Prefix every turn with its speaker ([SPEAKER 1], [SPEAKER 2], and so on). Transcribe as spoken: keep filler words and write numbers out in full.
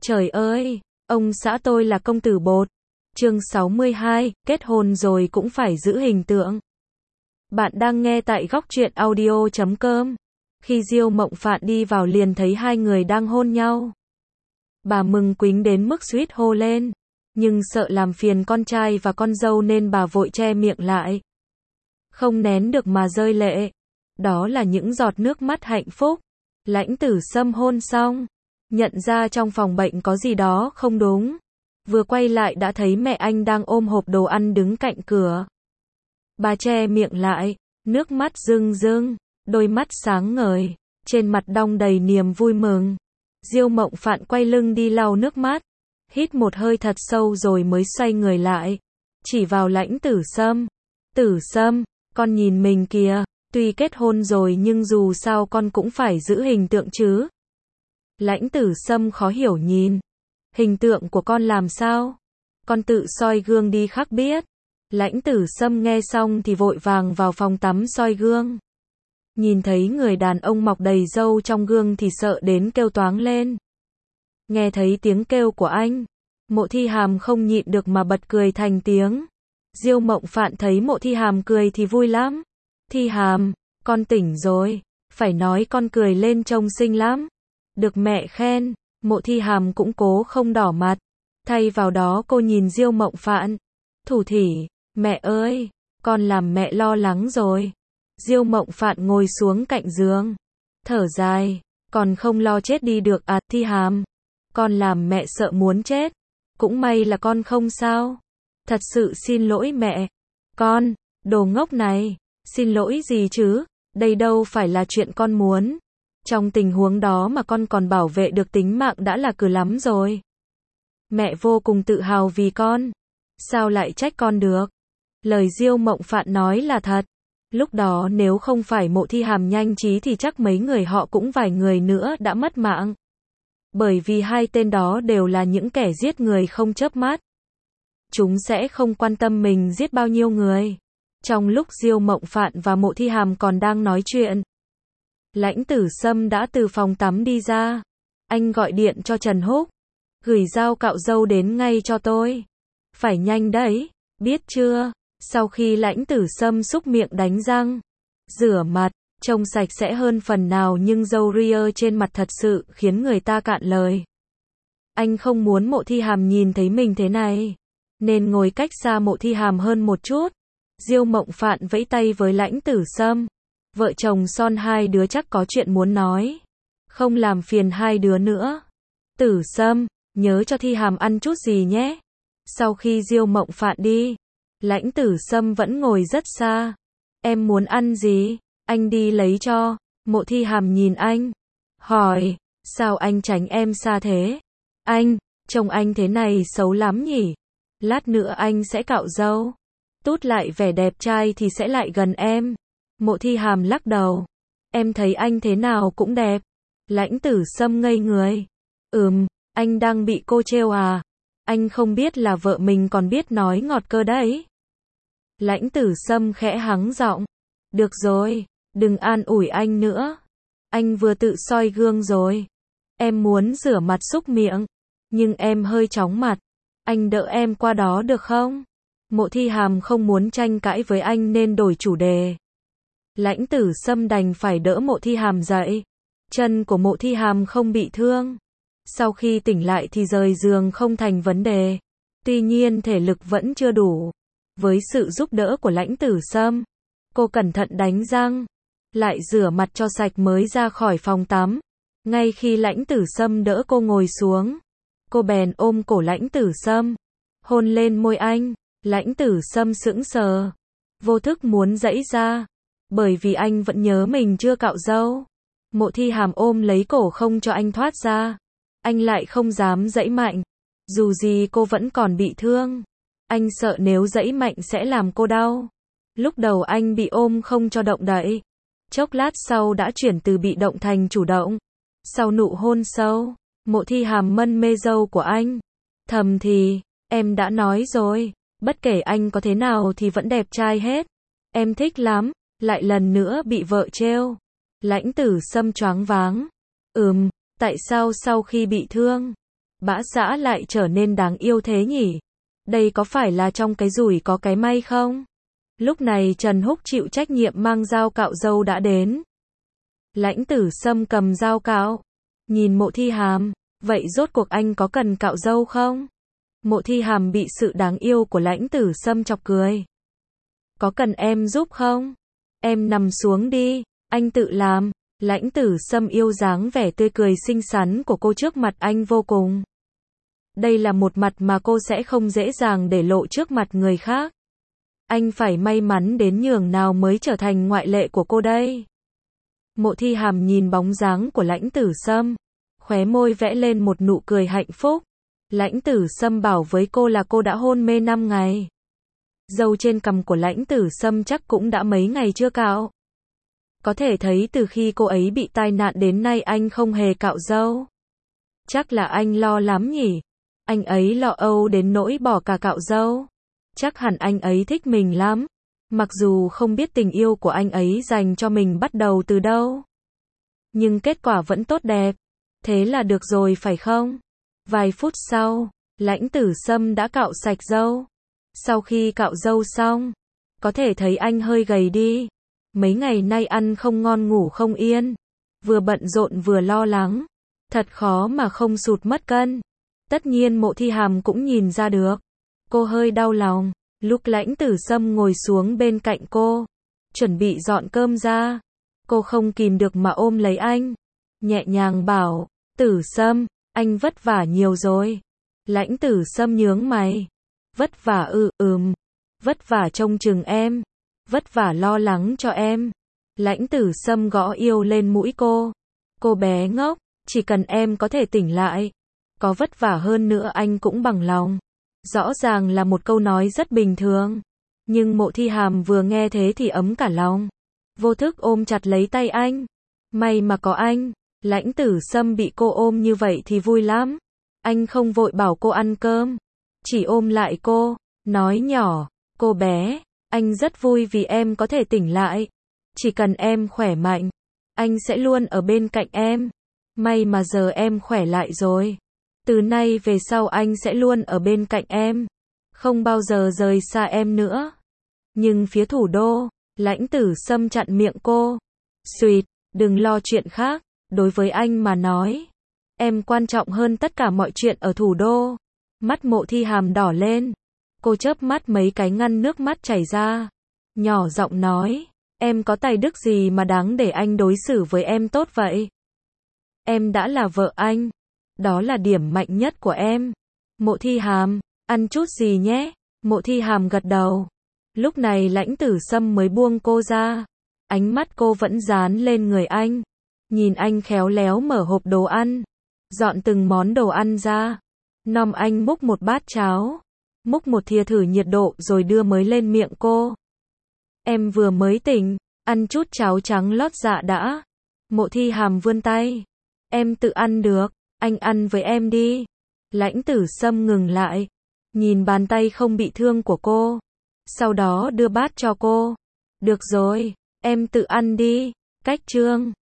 [SPEAKER 1] Trời ơi, ông xã tôi là công tử bột. Chương sáu mươi hai, kết hôn rồi cũng phải giữ hình tượng. Bạn đang nghe tại góc truyện audio chấm com. Khi Diêu Mộng Phạn đi vào liền thấy hai người đang hôn nhau. Bà mừng quính đến mức suýt hô lên, nhưng sợ làm phiền con trai và con dâu nên bà vội che miệng lại. Không nén được mà rơi lệ. Đó là những giọt nước mắt hạnh phúc. Lãnh Tử Sâm hôn xong, nhận ra trong phòng bệnh có gì đó không đúng. Vừa quay lại đã thấy mẹ anh đang ôm hộp đồ ăn đứng cạnh cửa. Bà che miệng lại, nước mắt rưng rưng, đôi mắt sáng ngời, trên mặt đong đầy niềm vui mừng. Diêu Mộng Phạn quay lưng đi lau nước mắt, hít một hơi thật sâu rồi mới xoay người lại, chỉ vào Lãnh Tử Sâm. Tử Sâm, con nhìn mình kìa, tuy kết hôn rồi nhưng dù sao con cũng phải giữ hình tượng chứ. Lãnh Tử Sâm khó hiểu nhìn. Hình tượng của con làm sao? Con tự soi gương đi khắc biết. Lãnh Tử Sâm nghe xong thì vội vàng vào phòng tắm soi gương. Nhìn thấy người đàn ông mọc đầy râu trong gương thì sợ đến kêu toáng lên. Nghe thấy tiếng kêu của anh, Mộ Thi Hàm không nhịn được mà bật cười thành tiếng. Diêu Mộng Phạn thấy Mộ Thi Hàm cười thì vui lắm. Thi Hàm, con tỉnh rồi, phải nói con cười lên trông xinh lắm. Được mẹ khen, Mộ Thi Hàm cũng cố không đỏ mặt. Thay vào đó cô nhìn Diêu Mộng Phạn, thủ thỉ, mẹ ơi, con làm mẹ lo lắng rồi. Diêu Mộng Phạn ngồi xuống cạnh giường, thở dài, còn không lo chết đi được à? Thi Hàm, con làm mẹ sợ muốn chết. Cũng may là con không sao. Thật sự xin lỗi mẹ. Con, đồ ngốc này, xin lỗi gì chứ, đây đâu phải là chuyện con muốn. Trong tình huống đó mà con còn bảo vệ được tính mạng đã là cừ lắm rồi. Mẹ vô cùng tự hào vì con. Sao lại trách con được? Lời Diêu Mộng Phạn nói là thật. Lúc đó nếu không phải Mộ Thi Hàm nhanh trí thì chắc mấy người họ cũng vài người nữa đã mất mạng. Bởi vì hai tên đó đều là những kẻ giết người không chớp mắt. Chúng sẽ không quan tâm mình giết bao nhiêu người. Trong lúc Diêu Mộng Phạn và Mộ Thi Hàm còn đang nói chuyện, Lãnh Tử Sâm đã từ phòng tắm đi ra. Anh gọi điện cho Trần Húc. Gửi dao cạo râu đến ngay cho tôi. Phải nhanh đấy, biết chưa? Sau khi Lãnh Tử Sâm xúc miệng đánh răng, rửa mặt, trông sạch sẽ hơn phần nào nhưng râu ria trên mặt thật sự khiến người ta cạn lời. Anh không muốn Mộ Thi Hàm nhìn thấy mình thế này, nên ngồi cách xa Mộ Thi Hàm hơn một chút. Diêu Mộng Phạn vẫy tay với Lãnh Tử Sâm. Vợ chồng son hai đứa chắc có chuyện muốn nói. Không làm phiền hai đứa nữa. Tử Sâm, nhớ cho Thi Hàm ăn chút gì nhé. Sau khi Diêu Mộng Phạn đi, Lãnh Tử Sâm vẫn ngồi rất xa. Em muốn ăn gì? Anh đi lấy cho. Mộ Thi Hàm nhìn anh, hỏi, sao anh tránh em xa thế? Anh, trông anh thế này xấu lắm nhỉ? Lát nữa anh sẽ cạo râu. Tút lại vẻ đẹp trai thì sẽ lại gần em. Mộ Thi Hàm lắc đầu. Em thấy anh thế nào cũng đẹp. Lãnh Tử Sâm ngây người. Ừm, anh đang bị cô trêu à? Anh không biết là vợ mình còn biết nói ngọt cơ đấy. Lãnh Tử Sâm khẽ hắng giọng. Được rồi, đừng an ủi anh nữa. Anh vừa tự soi gương rồi. Em muốn rửa mặt súc miệng, nhưng em hơi chóng mặt. Anh đỡ em qua đó được không? Mộ Thi Hàm không muốn tranh cãi với anh nên đổi chủ đề. Lãnh Tử Sâm đành phải đỡ Mộ Thi Hàm dậy. Chân của Mộ Thi Hàm không bị thương. Sau khi tỉnh lại thì rời giường không thành vấn đề. Tuy nhiên thể lực vẫn chưa đủ. Với sự giúp đỡ của Lãnh Tử Sâm, cô cẩn thận đánh răng, lại rửa mặt cho sạch mới ra khỏi phòng tắm. Ngay khi Lãnh Tử Sâm đỡ cô ngồi xuống, cô bèn ôm cổ Lãnh Tử Sâm, hôn lên môi anh. Lãnh Tử Sâm sững sờ, vô thức muốn giãy ra, bởi vì anh vẫn nhớ mình chưa cạo râu. Mộ Thi Hàm ôm lấy cổ không cho anh thoát ra. Anh lại không dám giãy mạnh. Dù gì cô vẫn còn bị thương. Anh sợ nếu giãy mạnh sẽ làm cô đau. Lúc đầu anh bị ôm không cho động đậy. Chốc lát sau đã chuyển từ bị động thành chủ động. Sau nụ hôn sâu, Mộ Thi Hàm mân mê râu của anh. Thầm thì, em đã nói rồi, bất kể anh có thế nào thì vẫn đẹp trai hết. Em thích lắm. Lại lần nữa bị vợ trêu. Lãnh Tử Sâm choáng váng. Ừm, tại sao sau khi bị thương, Bã xã lại trở nên đáng yêu thế nhỉ? Đây có phải là trong cái rủi có cái may không? Lúc này Trần Húc chịu trách nhiệm mang dao cạo râu đã đến. Lãnh Tử Sâm cầm dao cạo, nhìn Mộ Thi Hàm, vậy rốt cuộc anh có cần cạo râu không? Mộ Thi Hàm bị sự đáng yêu của Lãnh Tử Sâm chọc cười. Có cần em giúp không? Em nằm xuống đi, anh tự làm. Lãnh Tử Sâm yêu dáng vẻ tươi cười xinh xắn của cô trước mặt anh vô cùng. Đây là một mặt mà cô sẽ không dễ dàng để lộ trước mặt người khác. Anh phải may mắn đến nhường nào mới trở thành ngoại lệ của cô đây. Mộ Thi Hàm nhìn bóng dáng của Lãnh Tử Sâm, khóe môi vẽ lên một nụ cười hạnh phúc. Lãnh Tử Sâm bảo với cô là cô đã hôn mê năm ngày. Râu trên cằm của Lãnh Tử Sâm chắc cũng đã mấy ngày chưa cạo. Có thể thấy từ khi cô ấy bị tai nạn đến nay anh không hề cạo râu. Chắc là anh lo lắm nhỉ? Anh ấy lo âu đến nỗi bỏ cả cạo râu. Chắc hẳn anh ấy thích mình lắm. Mặc dù không biết tình yêu của anh ấy dành cho mình bắt đầu từ đâu. Nhưng kết quả vẫn tốt đẹp. Thế là được rồi phải không? Vài phút sau, Lãnh Tử Sâm đã cạo sạch râu. Sau khi cạo râu xong, có thể thấy anh hơi gầy đi. Mấy ngày nay ăn không ngon ngủ không yên. Vừa bận rộn vừa lo lắng. Thật khó mà không sụt mất cân. Tất nhiên Mộ Thi Hàm cũng nhìn ra được. Cô hơi đau lòng. Lúc Lãnh Tử Sâm ngồi xuống bên cạnh cô, chuẩn bị dọn cơm ra, cô không kìm được mà ôm lấy anh, nhẹ nhàng bảo, Tử Sâm, anh vất vả nhiều rồi. Lãnh Tử Sâm nhướng mày. Vất vả ư, ừm. Vất vả trông chừng em. Vất vả lo lắng cho em. Lãnh Tử Sâm gõ yêu lên mũi cô. Cô bé ngốc, chỉ cần em có thể tỉnh lại, có vất vả hơn nữa anh cũng bằng lòng. Rõ ràng là một câu nói rất bình thường. Nhưng Mộ Thi Hàm vừa nghe thế thì ấm cả lòng. Vô thức ôm chặt lấy tay anh. May mà có anh. Lãnh Tử Sâm bị cô ôm như vậy thì vui lắm. Anh không vội bảo cô ăn cơm. Chỉ ôm lại cô. Nói nhỏ. Cô bé, anh rất vui vì em có thể tỉnh lại. Chỉ cần em khỏe mạnh, anh sẽ luôn ở bên cạnh em. May mà giờ em khỏe lại rồi. Từ nay về sau anh sẽ luôn ở bên cạnh em. Không bao giờ rời xa em nữa. Nhưng phía thủ đô, Lãnh Tử Sâm chặn miệng cô. Xuyệt, đừng lo chuyện khác. Đối với anh mà nói, em quan trọng hơn tất cả mọi chuyện ở thủ đô. Mắt Mộ Thi Hàm đỏ lên. Cô chớp mắt mấy cái ngăn nước mắt chảy ra. Nhỏ giọng nói, em có tài đức gì mà đáng để anh đối xử với em tốt vậy? Em đã là vợ anh. Đó là điểm mạnh nhất của em. Mộ Thi Hàm, ăn chút gì nhé. Mộ Thi Hàm gật đầu. Lúc này Lãnh Tử Sâm mới buông cô ra. Ánh mắt cô vẫn dán lên người anh. Nhìn anh khéo léo mở hộp đồ ăn. Dọn từng món đồ ăn ra. Nom anh múc một bát cháo. Múc một thìa thử nhiệt độ rồi đưa mới lên miệng cô. Em vừa mới tỉnh. Ăn chút cháo trắng lót dạ đã. Mộ Thi Hàm vươn tay. Em tự ăn được. Anh ăn với em đi. Lãnh Tử Sâm ngừng lại. Nhìn bàn tay không bị thương của cô. Sau đó đưa bát cho cô. Được rồi, em tự ăn đi. Cách chương